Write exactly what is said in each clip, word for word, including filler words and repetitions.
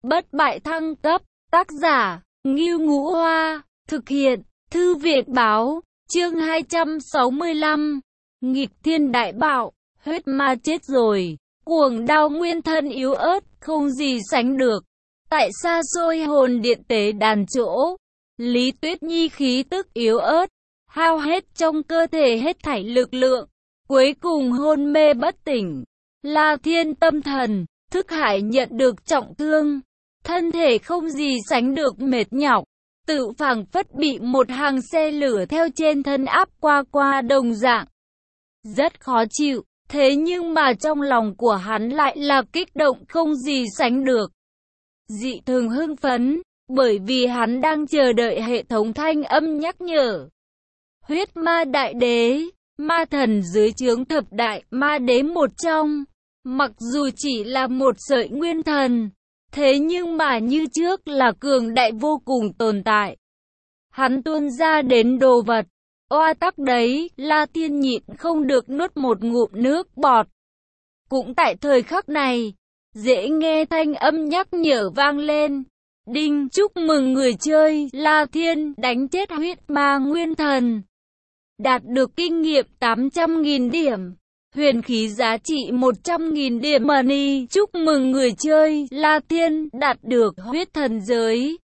bất bại thăng cấp, tác giả, Ngưu Ngũ Hoa, thực hiện, Thư viện Báo, chương hai trăm sáu mươi lăm, nghịch thiên đại bạo, huyết ma chết rồi, cuồng đao nguyên thân yếu ớt, không gì sánh được. Tại xa xôi hồn điện tế đàn chỗ, Lý Tuyết Nhi khí tức yếu ớt, hao hết trong cơ thể hết thảy lực lượng, cuối cùng hôn mê bất tỉnh. La Thiên tâm thần, thức hải nhận được trọng thương, thân thể không gì sánh được mệt nhọc, tự phảng phất bị một hàng xe lửa theo trên thân áp qua qua đồng dạng. Rất khó chịu, thế nhưng mà trong lòng của hắn lại là kích động không gì sánh được. Dị thường hưng phấn, bởi vì hắn đang chờ đợi hệ thống thanh âm nhắc nhở. Huyết ma đại đế, ma thần dưới trướng thập đại ma đế một trong, mặc dù chỉ là một sợi nguyên thần, thế nhưng mà như trước là cường đại vô cùng tồn tại. Hắn tuôn ra đến đồ vật, oa tắc đấy, La Thiên nhịn không được nuốt một ngụm nước bọt. Cũng tại thời khắc này, dễ nghe thanh âm nhắc nhở vang lên. Đinh, chúc mừng người chơi, La Thiên đánh chết huyết ma nguyên thần. Đạt được kinh nghiệm tám trăm nghìn điểm. Huyền khí giá trị một trăm nghìn điểm money. Chúc mừng người chơi, La Thiên đạt được huyết thần giới.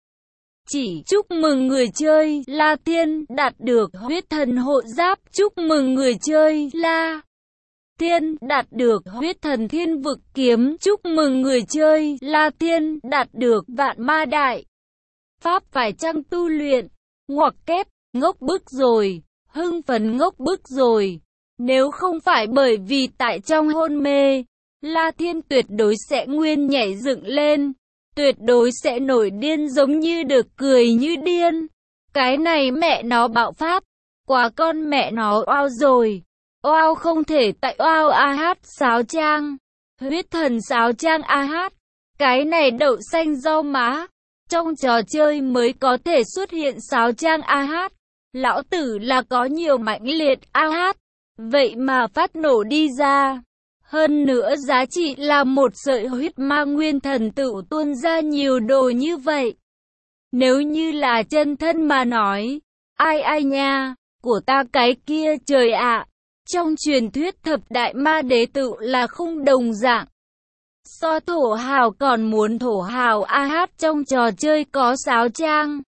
Chỉ chúc mừng người chơi, La Thiên đạt được huyết thần hộ giáp. Chúc mừng người chơi, La Thiên đạt được huyết thần thiên vực kiếm. Chúc mừng người chơi, La Thiên đạt được vạn ma đại pháp. Phải chăng tu luyện? Ngoặc kép, ngốc bức rồi, hưng phấn ngốc bức rồi. Nếu không phải bởi vì tại trong hôn mê, La Thiên tuyệt đối sẽ nguyên nhảy dựng lên, tuyệt đối sẽ nổi điên giống như được cười như điên. Cái này mẹ nó bạo pháp, quá con mẹ nó oao rồi. Oao không thể tại oao a hát sáo trang, huyết thần sáo trang a hát, cái này đậu xanh rau má, trong trò chơi mới có thể xuất hiện sáo trang a hát, lão tử là có nhiều mãnh liệt a hát, vậy mà phát nổ đi ra. Hơn nữa giá trị là một sợi huyết ma nguyên thần tự tuôn ra nhiều đồ như vậy. Nếu như là chân thân mà nói, ai ai nha, của ta cái kia trời ạ. Trong truyền thuyết thập đại ma đế tự là không đồng dạng. So thổ hào còn muốn thổ hào a hát trong trò chơi có sáo trang.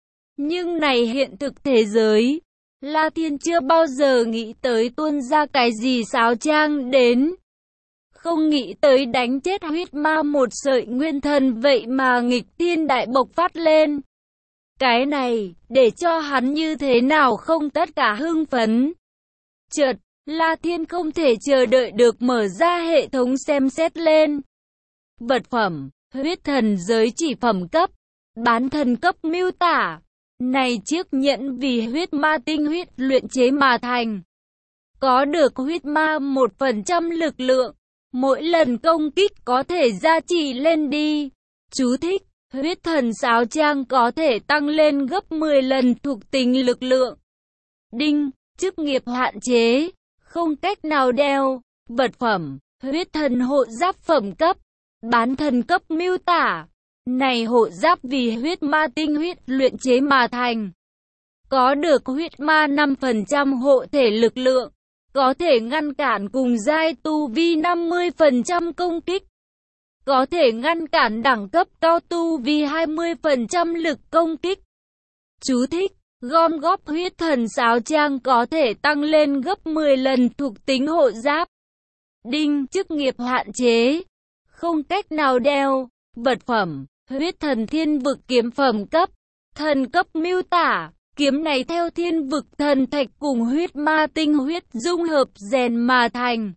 Nhưng này hiện thực thế giới, La Thiên chưa bao giờ nghĩ tới tuôn ra cái gì sáo trang đến. Không nghĩ tới đánh chết huyết ma một sợi nguyên thần, vậy mà nghịch thiên đại bộc phát lên. Cái này, để cho hắn như thế nào không tất cả hưng phấn. Chợt, La Thiên không thể chờ đợi được mở ra hệ thống xem xét lên. Vật phẩm, huyết thần giới chỉ phẩm cấp, bán thần cấp miêu tả. Này chiếc nhẫn vì huyết ma tinh huyết luyện chế mà thành. Có được huyết ma một phần trăm lực lượng, mỗi lần công kích có thể gia trì lên đi. Chú thích, huyết thần sáo trang có thể tăng lên gấp mười lần thuộc tính lực lượng. Đinh, chức nghiệp hạn chế. Không cách nào đeo. Vật phẩm, huyết thần hộ giáp phẩm cấp, bán thần cấp miêu tả. Này hộ giáp vì huyết ma tinh huyết luyện chế mà thành. Có được huyết ma năm phần trăm hộ thể lực lượng. Có thể ngăn cản cùng giai tu vi năm mươi phần trăm công kích. Có thể ngăn cản đẳng cấp cao tu vi hai mươi phần trăm lực công kích. Chú thích. Gom góp huyết thần sáo trang có thể tăng lên gấp mười lần thuộc tính hộ giáp. Đinh, chức nghiệp hạn chế. Không cách nào đeo. Vật phẩm, huyết thần thiên vực kiếm phẩm cấp, thần cấp miêu tả. Kiếm này theo thiên vực thần thạch cùng huyết ma tinh huyết dung hợp rèn mà thành.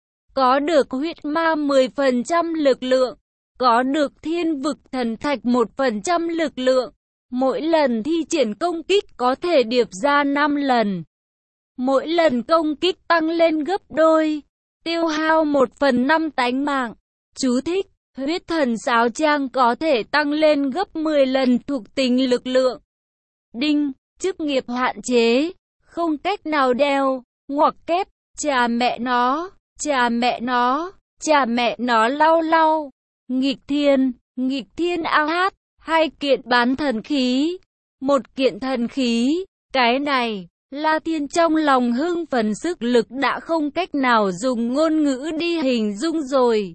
Có được huyết ma mười phần trăm lực lượng. Có được thiên vực thần thạch một phần trăm lực lượng. Mỗi lần thi triển công kích có thể điệp ra năm lần. Mỗi lần công kích tăng lên gấp đôi. Tiêu hao một phần năm tánh mạng. Chú thích, huyết thần sáo trang có thể tăng lên gấp mười lần thuộc tính lực lượng. Đinh, chức nghiệp hạn chế. Không cách nào đeo. Ngoặc kép, chà mẹ nó, chà mẹ nó, chà mẹ nó lau lau. Nghịch thiên, nghịch thiên a hát, hai kiện bán thần khí, một kiện thần khí, cái này, La Thiên trong lòng hưng phấn, sức lực đã không cách nào dùng ngôn ngữ đi hình dung rồi.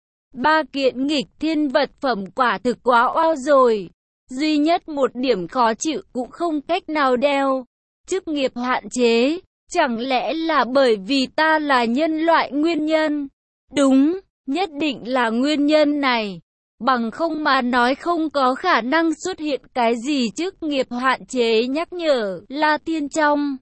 Ba kiện nghịch thiên vật phẩm quả thực quá oao rồi. Duy nhất một điểm khó chịu cũng không cách nào đeo. Chức nghiệp hạn chế, chẳng lẽ là bởi vì ta là nhân loại nguyên nhân? Đúng, nhất định là nguyên nhân này. Bằng không mà nói không có khả năng xuất hiện cái gì chức nghiệp hạn chế nhắc nhở. La Thiên trong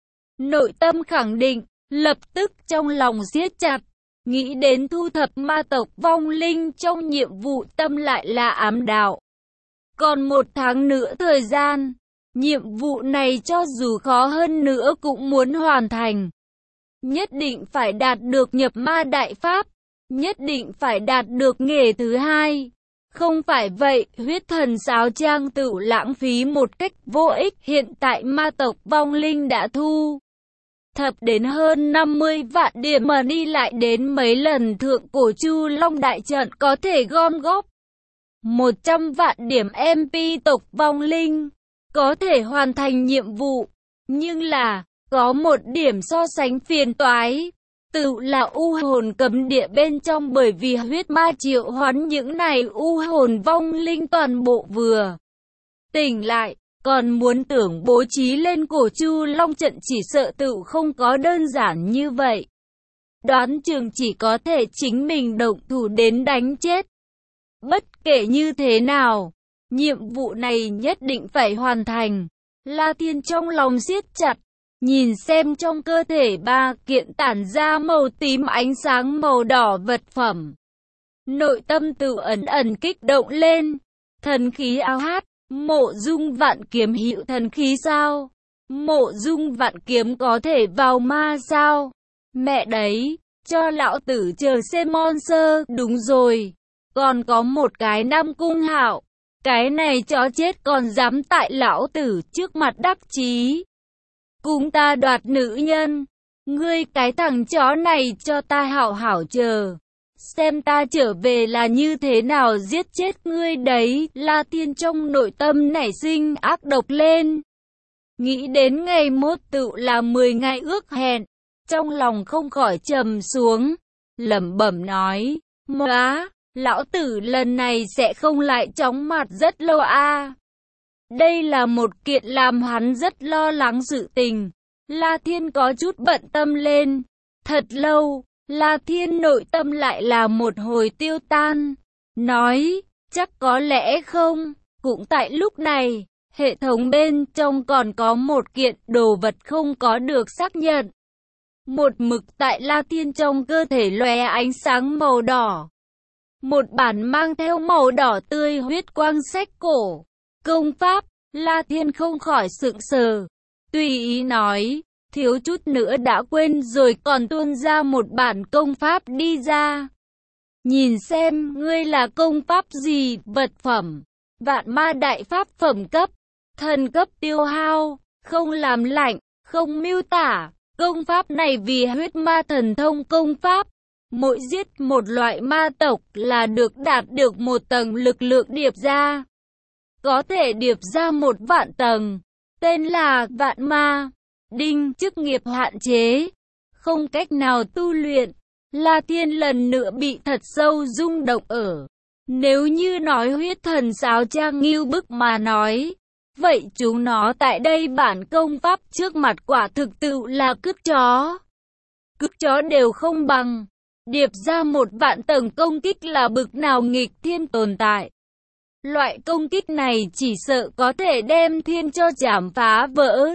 nội tâm khẳng định, lập tức trong lòng siết chặt. Nghĩ đến thu thập ma tộc vong linh trong nhiệm vụ tâm lại là ám đạo. Còn một tháng nữa thời gian, nhiệm vụ này cho dù khó hơn nữa cũng muốn hoàn thành. Nhất định phải đạt được nhập ma đại pháp, nhất định phải đạt được nghề thứ hai. Không phải vậy, huyết thần sáo trang tự lãng phí một cách vô ích. Hiện tại ma tộc vong linh đã thu thập đến hơn năm mươi vạn điểm mà đi lại đến mấy lần thượng cổ Chu Long đại trận có thể gom góp một trăm vạn điểm em pê tộc vong linh, có thể hoàn thành nhiệm vụ. Nhưng là, có một điểm so sánh phiền toái, tự là u hồn cấm địa bên trong, bởi vì huyết ma triệu hoán những này u hồn vong linh toàn bộ vừa tỉnh lại. Còn muốn tưởng bố trí lên cổ Chu Long trận chỉ sợ tự không có đơn giản như vậy. Đoán chừng chỉ có thể chính mình động thủ đến đánh chết. Bất kể như thế nào, nhiệm vụ này nhất định phải hoàn thành. La Thiên trong lòng siết chặt, nhìn xem trong cơ thể ba kiện tản ra màu tím ánh sáng màu đỏ vật phẩm. Nội tâm tự ẩn ẩn kích động lên. Thần khí áo hát. Mộ dung vạn kiếm hiệu thần khí sao? Mộ dung vạn kiếm có thể vào ma sao? Mẹ đấy, cho lão tử chờ xem monster. Đúng rồi, còn có một cái Nam Cung Hạo. Cái này chó chết còn dám tại lão tử trước mặt đắc chí cùng ta đoạt nữ nhân. Ngươi cái thằng chó này cho ta hảo hảo chờ. Xem ta trở về là như thế nào giết chết ngươi đấy. La Thiên trong nội tâm nảy sinh ác độc lên. Nghĩ đến ngày mốt tự là mười ngày ước hẹn. Trong lòng không khỏi trầm xuống. Lẩm bẩm nói. Móa, lão tử lần này sẽ không lại chóng mặt rất lâu a. À. Đây là một kiện làm hắn rất lo lắng sự tình. La Thiên có chút bận tâm lên. Thật lâu. La Thiên nội tâm lại là một hồi tiêu tan, nói, chắc có lẽ không. Cũng tại lúc này, hệ thống bên trong còn có một kiện đồ vật không có được xác nhận. Một mực tại La Thiên trong cơ thể lóe ánh sáng màu đỏ. Một bản mang theo màu đỏ tươi huyết quang sách cổ. Công pháp, La Thiên không khỏi sững sờ. Tùy ý nói. Thiếu chút nữa đã quên rồi, còn tuôn ra một bản công pháp đi ra. Nhìn xem, ngươi là công pháp gì? Vật phẩm, vạn ma đại pháp phẩm cấp, thần cấp tiêu hao, không làm lạnh, không miêu tả. Công pháp này vì huyết ma thần thông công pháp. Mỗi giết một loại ma tộc là được đạt được một tầng lực lượng điệp ra. Có thể điệp ra một vạn tầng. Tên là vạn ma. Đinh, chức nghiệp hạn chế, không cách nào tu luyện. La Thiên lần nữa bị thật sâu rung động ở. Nếu như nói huyết thần sáo trang nghiêu bức mà nói, vậy chúng nó tại đây bản công pháp trước mặt quả thực tự là cứt chó. Cứt chó đều không bằng. Điệp ra một vạn tầng công kích là bực nào nghịch thiên tồn tại. Loại công kích này chỉ sợ có thể đem thiên cho chảm phá vỡ.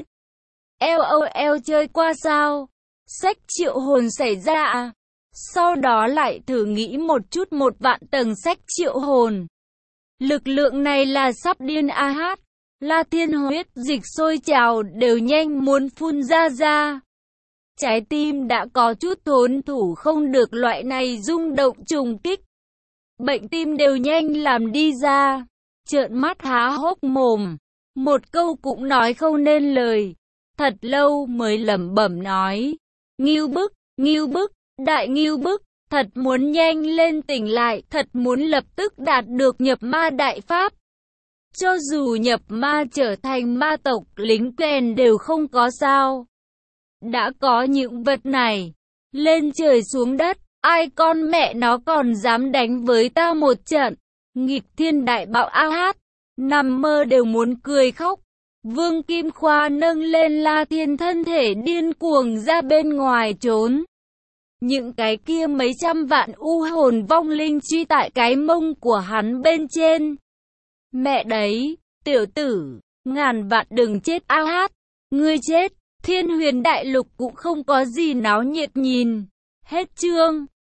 LOL chơi qua sao? Sách triệu hồn xảy ra à? Sau đó lại thử nghĩ một chút, một vạn tầng sách triệu hồn. Lực lượng này là sắp điên a hát. La Thiên huyết dịch sôi trào đều nhanh muốn phun ra ra. Trái tim đã có chút thốn thủ không được loại này rung động trùng kích. Bệnh tim đều nhanh làm đi ra. Trợn mắt há hốc mồm. Một câu cũng nói không nên lời. Thật lâu mới lẩm bẩm nói. Ngưu bức, ngưu bức, đại ngưu bức. thật muốn nhanh lên tỉnh lại, thật muốn lập tức đạt được nhập ma đại pháp. Cho dù nhập ma trở thành ma tộc, lính quèn đều không có sao. Đã có những vật này, lên trời xuống đất, ai con mẹ nó còn dám đánh với ta một trận. Nghịch thiên đại bạo a hát, nằm mơ đều muốn cười khóc. Vương Kim Khoa nâng lên La Thiên, thân thể điên cuồng ra bên ngoài trốn. Những cái kia mấy trăm vạn u hồn vong linh truy tại cái mông của hắn bên trên. Mẹ đấy, tiểu tử, ngàn vạn đừng chết a hát, ngươi chết, Thiên Huyền Đại Lục cũng không có gì náo nhiệt nhìn. Hết chương.